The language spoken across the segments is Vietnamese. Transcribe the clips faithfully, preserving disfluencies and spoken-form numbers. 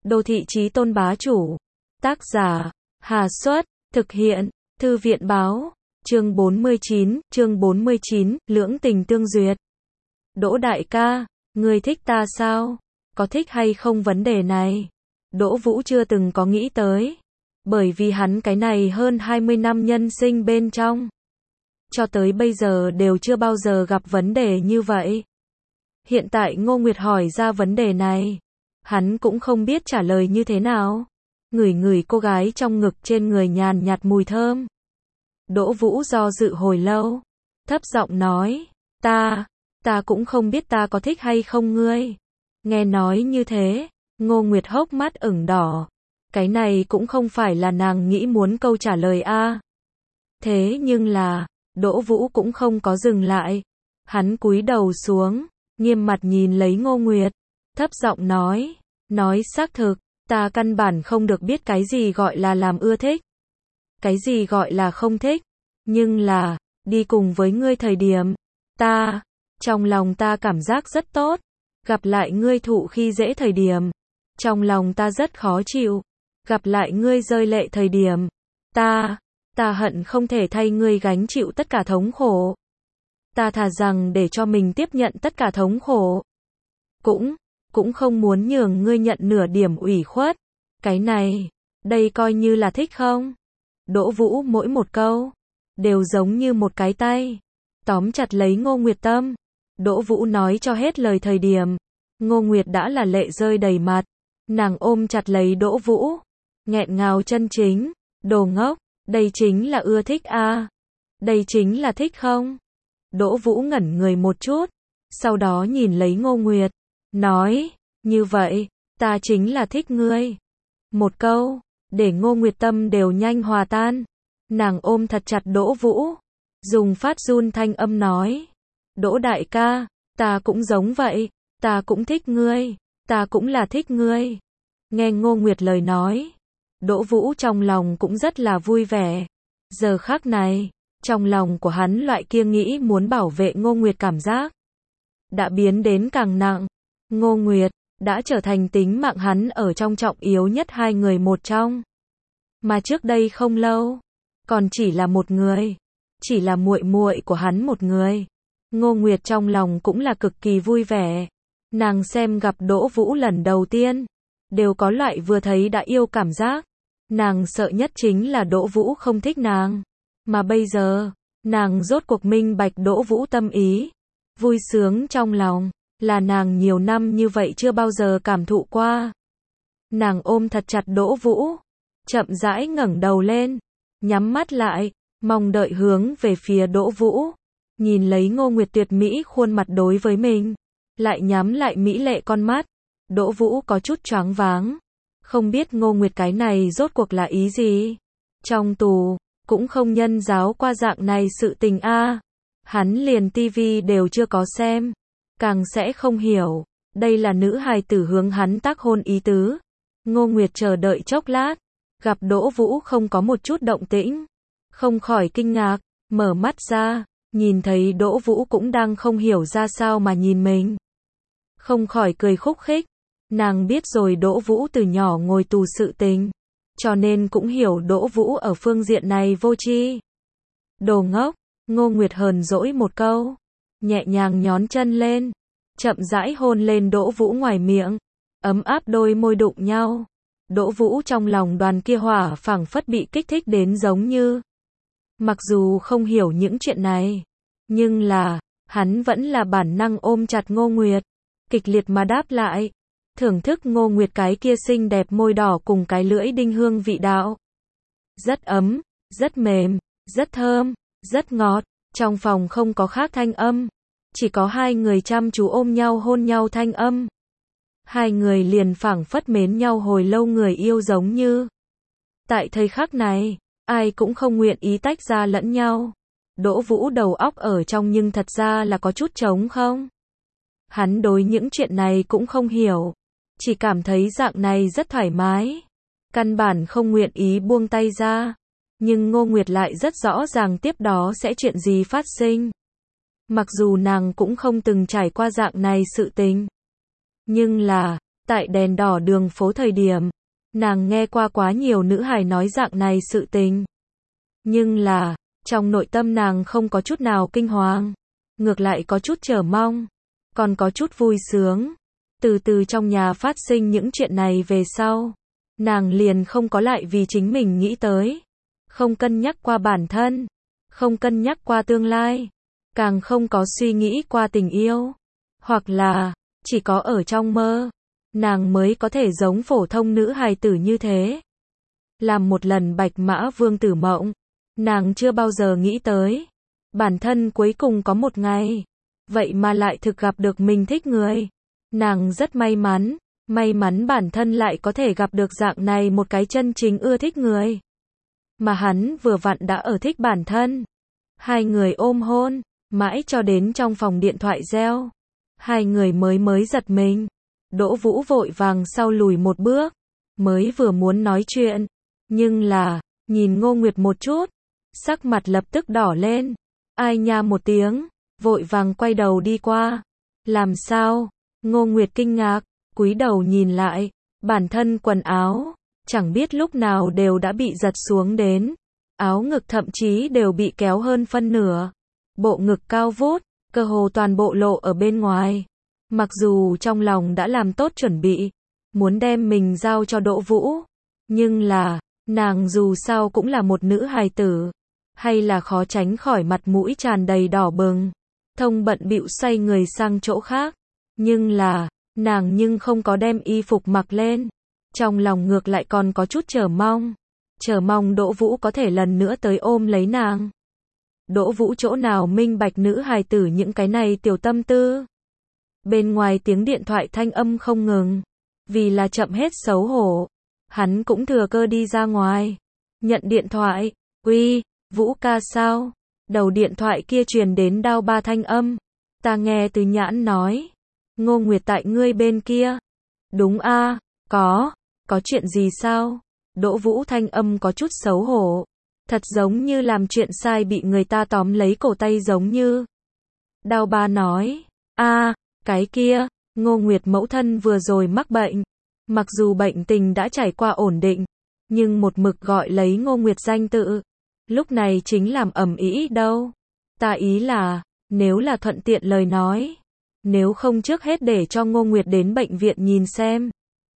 Đô thị chí tôn bá chủ. Tác giả, Hà Xuất, thực hiện, Thư viện báo, chương bốn mươi chín, chương bốn mươi chín, lưỡng tình tương duyệt. Đỗ đại ca, ngươi thích ta sao? Có thích hay không vấn đề này? Đỗ Vũ chưa từng có nghĩ tới. Bởi vì hắn cái này hơn hai mươi năm nhân sinh bên trong. Cho tới bây giờ đều chưa bao giờ gặp vấn đề như vậy. Hiện tại Ngô Nguyệt hỏi ra vấn đề này. Hắn cũng không biết trả lời như thế nào. Ngửi ngửi cô gái trong ngực trên người nhàn nhạt mùi thơm. Đỗ Vũ do dự hồi lâu. Thấp giọng nói, ta, ta cũng không biết ta có thích hay không ngươi. Nghe nói như thế, Ngô Nguyệt hốc mắt ửng đỏ. Cái này cũng không phải là nàng nghĩ muốn câu trả lời a. Thế nhưng là, Đỗ Vũ cũng không có dừng lại. Hắn cúi đầu xuống, nghiêm mặt nhìn lấy Ngô Nguyệt, thấp giọng nói, nói xác thực, ta căn bản không được biết cái gì gọi là làm ưa thích, cái gì gọi là không thích, nhưng là, đi cùng với ngươi thời điểm, ta, trong lòng ta cảm giác rất tốt, gặp lại ngươi thụ khi dễ thời điểm, trong lòng ta rất khó chịu, gặp lại ngươi rơi lệ thời điểm, ta, ta hận không thể thay ngươi gánh chịu tất cả thống khổ. Ta thà rằng để cho mình tiếp nhận tất cả thống khổ. Cũng, cũng không muốn nhường ngươi nhận nửa điểm ủy khuất. Cái này, đây coi như là thích không? Đỗ Vũ mỗi một câu, đều giống như một cái tay, tóm chặt lấy Ngô Nguyệt tâm. Đỗ Vũ nói cho hết lời thời điểm, Ngô Nguyệt đã là lệ rơi đầy mặt. Nàng ôm chặt lấy Đỗ Vũ, nghẹn ngào chân chính, đồ ngốc, đây chính là ưa thích a, à? Đây chính là thích không? Đỗ Vũ ngẩn người một chút, sau đó nhìn lấy Ngô Nguyệt, nói, như vậy, ta chính là thích ngươi. Một câu, để Ngô Nguyệt tâm đều nhanh hòa tan. Nàng ôm thật chặt Đỗ Vũ, dùng phát run thanh âm nói, Đỗ đại ca, ta cũng giống vậy, ta cũng thích ngươi, ta cũng là thích ngươi. Nghe Ngô Nguyệt lời nói, Đỗ Vũ trong lòng cũng rất là vui vẻ. Giờ khắc này, trong lòng của hắn loại kia nghĩ muốn bảo vệ Ngô Nguyệt cảm giác đã biến đến càng nặng. Ngô Nguyệt đã trở thành tính mạng hắn ở trong trọng yếu nhất hai người một trong. Mà trước đây không lâu, còn chỉ là một người, chỉ là muội muội của hắn một người. Ngô Nguyệt trong lòng cũng là cực kỳ vui vẻ. Nàng xem gặp Đỗ Vũ lần đầu tiên, đều có loại vừa thấy đã yêu cảm giác. Nàng sợ nhất chính là Đỗ Vũ không thích nàng. Mà bây giờ, nàng rốt cuộc minh bạch Đỗ Vũ tâm ý. Vui sướng trong lòng, là nàng nhiều năm như vậy chưa bao giờ cảm thụ qua. Nàng ôm thật chặt Đỗ Vũ, chậm rãi ngẩng đầu lên, nhắm mắt lại, mong đợi hướng về phía Đỗ Vũ. Nhìn lấy Ngô Nguyệt tuyệt mỹ khuôn mặt đối với mình, lại nhắm lại mỹ lệ con mắt. Đỗ Vũ có chút choáng váng, không biết Ngô Nguyệt cái này rốt cuộc là ý gì. Trong tù, cũng không nhân giáo qua dạng này sự tình a. À. Hắn liền tivi đều chưa có xem, càng sẽ không hiểu, đây là nữ hài tử hướng hắn tác hôn ý tứ. Ngô Nguyệt chờ đợi chốc lát, gặp Đỗ Vũ không có một chút động tĩnh, không khỏi kinh ngạc, mở mắt ra, nhìn thấy Đỗ Vũ cũng đang không hiểu ra sao mà nhìn mình. Không khỏi cười khúc khích, nàng biết rồi Đỗ Vũ từ nhỏ ngồi tù sự tình, cho nên cũng hiểu Đỗ Vũ ở phương diện này vô tri. Đồ ngốc, Ngô Nguyệt hờn dỗi một câu, nhẹ nhàng nhón chân lên, chậm rãi hôn lên Đỗ Vũ ngoài miệng, ấm áp đôi môi đụng nhau. Đỗ Vũ trong lòng đoàn kia hỏa phảng phất bị kích thích đến giống như. Mặc dù không hiểu những chuyện này, nhưng là, hắn vẫn là bản năng ôm chặt Ngô Nguyệt, kịch liệt mà đáp lại, thưởng thức Ngô Nguyệt cái kia xinh đẹp môi đỏ cùng cái lưỡi đinh hương vị đạo. Rất ấm, rất mềm, rất thơm, rất ngọt, trong phòng không có khác thanh âm, chỉ có hai người chăm chú ôm nhau hôn nhau thanh âm. Hai người liền phảng phất mến nhau hồi lâu người yêu giống như. Tại thời khắc này, ai cũng không nguyện ý tách ra lẫn nhau. Đỗ Vũ đầu óc ở trong nhưng thật ra là có chút trống không. Hắn đối những chuyện này cũng không hiểu, chỉ cảm thấy dạng này rất thoải mái, căn bản không nguyện ý buông tay ra. Nhưng Ngô Nguyệt lại rất rõ ràng tiếp đó sẽ chuyện gì phát sinh. Mặc dù nàng cũng không từng trải qua dạng này sự tình, nhưng là, Tại đèn đỏ đường phố thời điểm, nàng nghe qua quá nhiều nữ hài nói dạng này sự tình. Nhưng là, trong nội tâm nàng không có chút nào kinh hoàng, ngược lại có chút chờ mong, còn có chút vui sướng. Từ từ trong nhà phát sinh những chuyện này về sau, nàng liền không có lại vì chính mình nghĩ tới, không cân nhắc qua bản thân, không cân nhắc qua tương lai, càng không có suy nghĩ qua tình yêu, hoặc là, chỉ có ở trong mơ, nàng mới có thể giống phổ thông nữ hài tử như thế. Làm một lần bạch mã vương tử mộng, nàng chưa bao giờ nghĩ tới, bản thân cuối cùng có một ngày, vậy mà lại thực gặp được mình thích người. Nàng rất may mắn, may mắn bản thân lại có thể gặp được dạng này một cái chân chính ưa thích người. Mà hắn vừa vặn đã ở thích bản thân. Hai người ôm hôn, mãi cho đến trong phòng điện thoại reo. Hai người mới mới giật mình. Đỗ Vũ vội vàng sau lùi một bước, mới vừa muốn nói chuyện. Nhưng là, nhìn Ngô Nguyệt một chút, sắc mặt lập tức đỏ lên. Ai nha một tiếng, vội vàng quay đầu đi qua. Làm sao? Ngô Nguyệt kinh ngạc, cúi đầu nhìn lại, bản thân quần áo, chẳng biết lúc nào đều đã bị giật xuống đến. Áo ngực thậm chí đều bị kéo hơn phân nửa. Bộ ngực cao vút, cơ hồ toàn bộ lộ ở bên ngoài. Mặc dù trong lòng đã làm tốt chuẩn bị, muốn đem mình giao cho Đỗ Vũ. Nhưng là, nàng dù sao cũng là một nữ hài tử. Hay là khó tránh khỏi mặt mũi tràn đầy đỏ bừng. Thông bận bịu xoay người sang chỗ khác. Nhưng là, nàng nhưng không có đem y phục mặc lên. Trong lòng ngược lại còn có chút chờ mong. Chờ mong Đỗ Vũ có thể lần nữa tới ôm lấy nàng. Đỗ Vũ chỗ nào minh bạch nữ hài tử những cái này tiểu tâm tư. Bên ngoài tiếng điện thoại thanh âm không ngừng. Vì là chậm hết xấu hổ. Hắn cũng thừa cơ đi ra ngoài. Nhận điện thoại. Uy, Vũ ca sao? Đầu điện thoại kia truyền đến đao ba thanh âm. Ta nghe Từ Nhãn nói. Ngô Nguyệt tại ngươi bên kia. Đúng a, có, có chuyện gì sao? Đỗ Vũ thanh âm có chút xấu hổ. Thật giống như làm chuyện sai bị người ta tóm lấy cổ tay giống như. Đao ba nói, a, cái kia, Ngô Nguyệt mẫu thân vừa rồi mắc bệnh. Mặc dù bệnh tình đã trải qua ổn định, nhưng một mực gọi lấy Ngô Nguyệt danh tự. Lúc này chính làm ầm ĩ đâu. Ta ý là, nếu là thuận tiện lời nói. Nếu không trước hết để cho Ngô Nguyệt đến bệnh viện nhìn xem.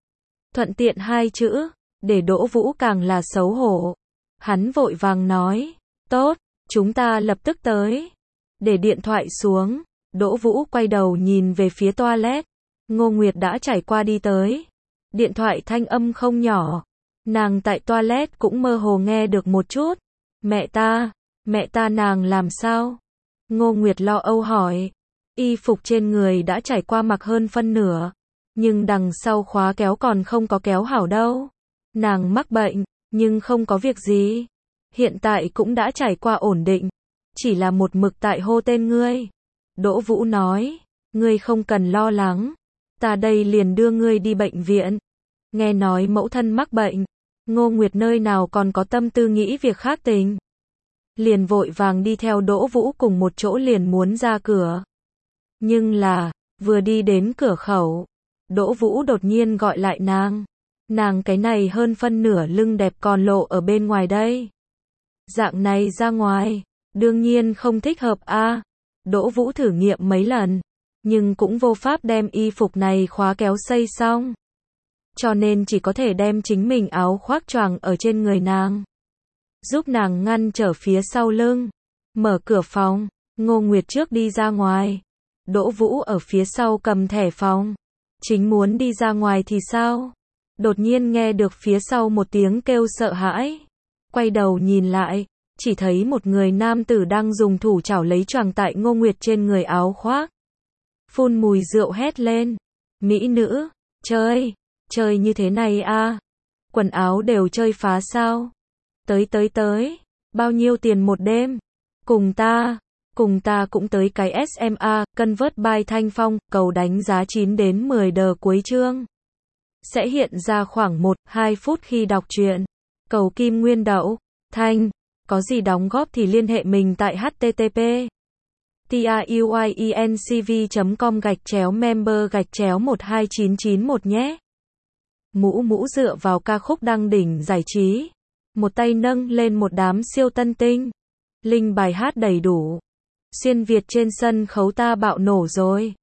Thuận tiện hai chữ, để Đỗ Vũ càng là xấu hổ. Hắn vội vàng nói, tốt, chúng ta lập tức tới. Để điện thoại xuống, Đỗ Vũ quay đầu nhìn về phía toilet. Ngô Nguyệt đã trải qua đi tới. Điện thoại thanh âm không nhỏ. Nàng tại toilet cũng mơ hồ nghe được một chút. Mẹ ta, mẹ ta nàng làm sao? Ngô Nguyệt lo âu hỏi. Y phục trên người đã trải qua mặc hơn phân nửa. Nhưng đằng sau khóa kéo còn không có kéo hảo đâu. Nàng mắc bệnh, nhưng không có việc gì. Hiện tại cũng đã trải qua ổn định. Chỉ là một mực tại hô tên ngươi. Đỗ Vũ nói, ngươi không cần lo lắng. Ta đây liền đưa ngươi đi bệnh viện. Nghe nói mẫu thân mắc bệnh. Ngô Nguyệt nơi nào còn có tâm tư nghĩ việc khác tình. Liền vội vàng đi theo Đỗ Vũ cùng một chỗ liền muốn ra cửa. Nhưng là, vừa đi đến cửa khẩu, Đỗ Vũ đột nhiên gọi lại nàng. Nàng cái này hơn phân nửa lưng đẹp còn lộ ở bên ngoài đây. Dạng này ra ngoài, đương nhiên không thích hợp a. Đỗ Vũ thử nghiệm mấy lần, nhưng cũng vô pháp đem y phục này khóa kéo xây xong. Cho nên chỉ có thể đem chính mình áo khoác choàng ở trên người nàng. Giúp nàng ngăn trở phía sau lưng. Mở cửa phòng, Ngô Nguyệt trước đi ra ngoài. Đỗ Vũ ở phía sau cầm thẻ phòng. Chính muốn đi ra ngoài thì sao? Đột nhiên nghe được phía sau một tiếng kêu sợ hãi. Quay đầu nhìn lại, chỉ thấy một người nam tử đang dùng thủ chảo lấy choàng tại Ngô Nguyệt trên người áo khoác. Phun mùi rượu hét lên. Mỹ nữ, chơi, chơi như thế này a? Quần áo đều chơi phá sao? Tới tới tới, bao nhiêu tiền một đêm? Cùng ta, cùng ta cũng tới cái ét em a, Convert by Thanh Phong, cầu đánh giá chín đến mười đờ cuối chương. Sẽ hiện ra khoảng một đến hai phút khi đọc truyện. Cầu kim nguyên đậu, Thanh, có gì đóng góp thì liên hệ mình tại http truyencv chấm com gạch chéo member gạch chéo một hai chín chín một nhé. Mũ mũ dựa vào ca khúc đăng đỉnh giải trí. Một tay nâng lên một đám siêu tân tinh. Linh bài hát đầy đủ. Xuyên Việt trên sân khấu ta bạo nổ rồi.